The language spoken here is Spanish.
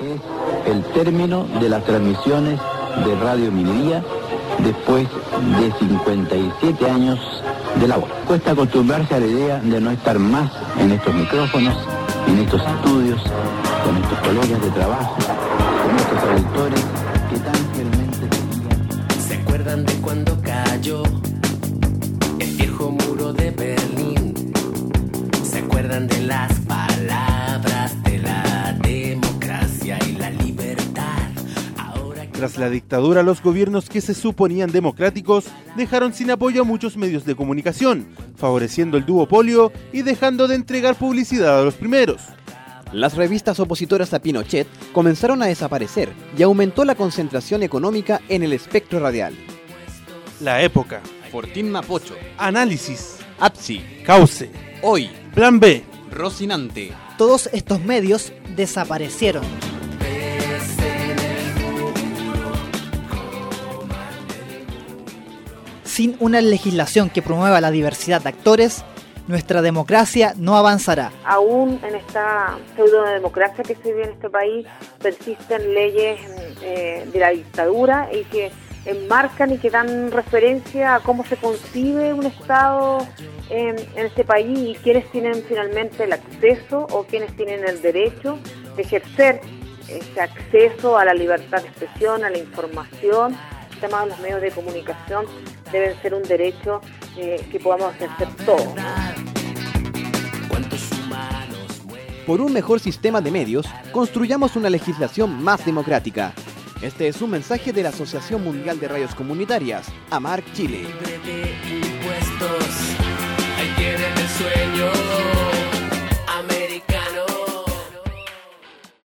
Es el término de las transmisiones de Radio Minería después de 57 años de labor. Cuesta acostumbrarse a la idea de no estar más en estos micrófonos, en estos estudios, con estos colegas de trabajo, con estos auditores que tan fielmente seguían. ¿Se acuerdan de cuando cayó el viejo muro de Berlín? ¿Se acuerdan de las palabras de la democracia y la libertad? Tras la dictadura, los gobiernos que se suponían democráticos dejaron sin apoyo a muchos medios de comunicación, favoreciendo el duopolio y dejando de entregar publicidad a los primeros. Las revistas opositoras a Pinochet comenzaron a desaparecer y aumentó la concentración económica en el espectro radial. La Época, Fortín Mapocho, Análisis, APSI, Cauce, Hoy, Plan B, Rocinante. Todos estos medios desaparecieron. Sin una legislación que promueva la diversidad de actores, nuestra democracia no avanzará. Aún en esta pseudo-democracia que se vive en este país persisten leyes de la dictadura y que enmarcan y que dan referencia a cómo se concibe un Estado en este país y quiénes tienen finalmente el acceso o quienes tienen el derecho de ejercer ese acceso a la libertad de expresión, a la información. El tema de los medios de comunicación deben ser un derecho que podamos ejercer todos. Por un mejor sistema de medios, construyamos una legislación más democrática. Este es un mensaje de la Asociación Mundial de Radios Comunitarias, AMARC Chile. Libre de impuestos, hay que ver el sueño.